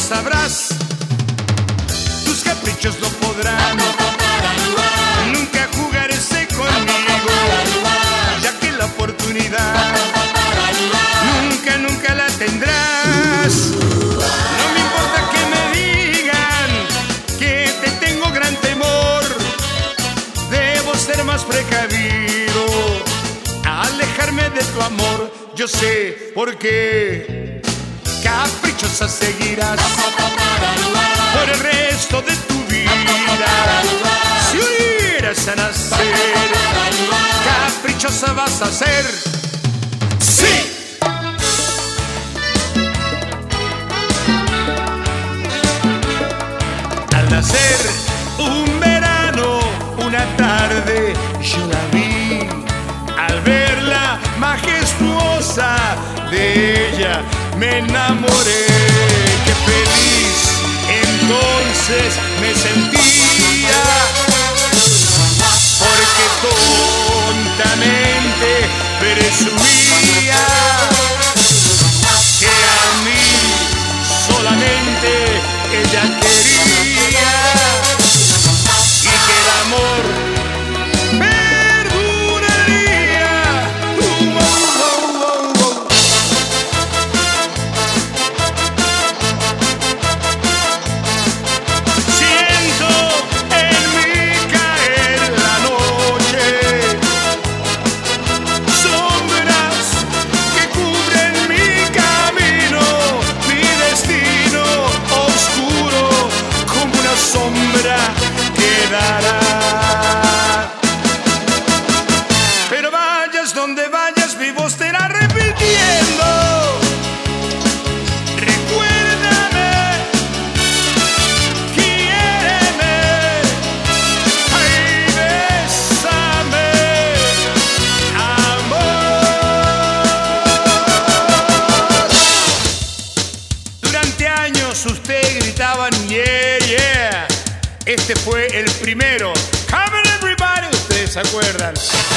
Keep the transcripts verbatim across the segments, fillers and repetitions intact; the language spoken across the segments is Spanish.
sabrás. Tus caprichos no podrán nunca jugarse conmigo, ya que la oportunidad nunca, nunca la tendrás. No me importa que me digan que te tengo gran temor, debo ser más precavido, alejarme de tu amor. Yo sé por qué caprichosa seguirás por el resto de tu vida. Si hubieras a nacer, caprichosa vas a ser. ¡Sí! Al nacer un verano, una tarde, yo la vi. Al verla majestuosa de ella, me enamoré. Qué feliz entonces me sentía, porque tontamente presumía que a mí solamente ella quería, y que el amor perduraría. Uh, oh, oh, oh, oh. Siento en mí caer la noche, sombras que cubren mi camino, mi destino oscuro como una sombra quedará. Pero vayas donde vayas, mi voz te irá repitiendo. Recuérdame, quiéreme, ay, bésame, amor. Durante años ustedes gritaban yeah, yeah. Este fue el primero. Come on everybody, ustedes se acuerdan.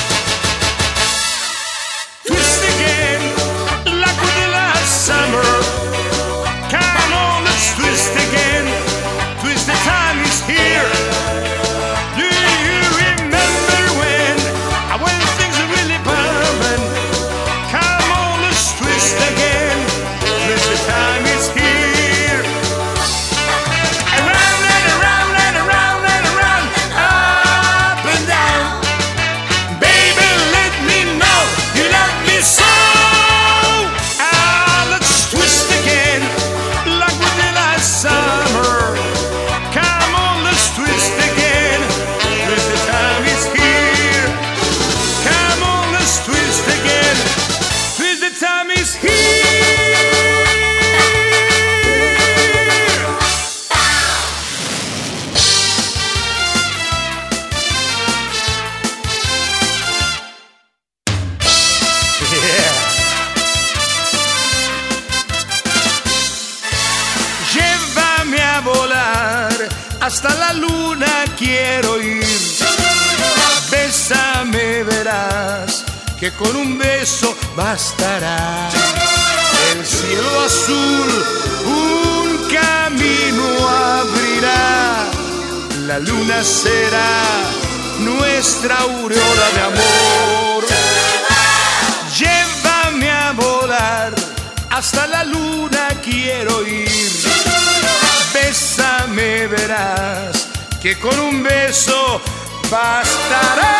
Twist again, like with the last summer. Come on, let's twist again. Twist, the time is here. Do you remember when, when things are really bumping? Come on, let's twist again. Twist, the time is here. Around and around and around and around, up and down. Baby, let me know you love me so. Ah, let's twist again, like we did last summer. Come on, let's twist again. Twist, the time is here. Come on, let's twist again. Twist, the time is here. Yeah. Llévame a volar, hasta la luna quiero ir. Bésame, verás que con un beso bastará. El cielo azul un camino abrirá. La luna será nuestra aureola de amor. Llévame a volar, hasta la luna quiero ir. Bésame, verás que con un beso bastará.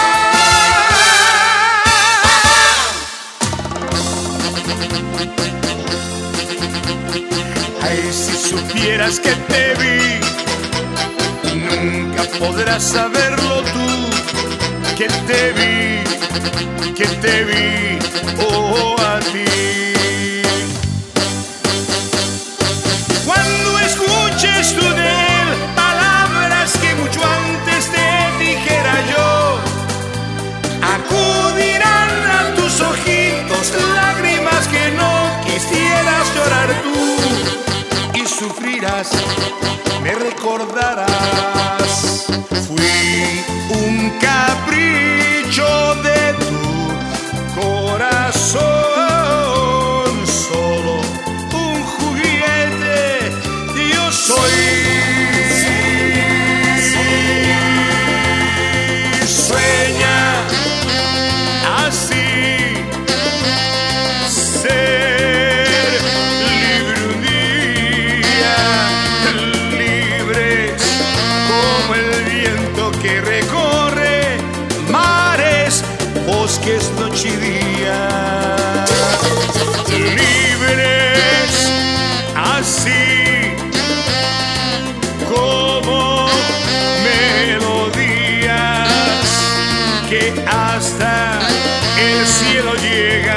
Ay, si supieras que te vi, nunca podrás saberlo tú. Que te vi, que te vi, oh, a ti. Cuando escuches tú de él palabras que mucho antes te dijera yo, acudirán a tus ojitos lágrimas que no quisieras llorar tú, y sufrirás, me recordarás. Fui un capricho de tu corazón, solo un juguete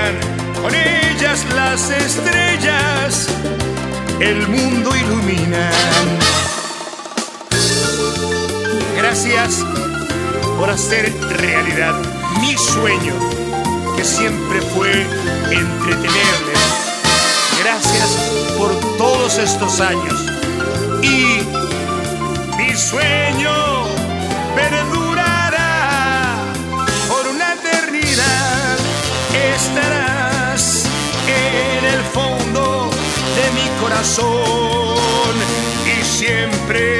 brillan con ellas las estrellas, el mundo iluminan. Gracias por hacer realidad mi sueño, que siempre fue entretenerles. Gracias por todos estos años. Y mi sueño perdurará por una eternidad. Estarás en el fondo de mi corazón y siempre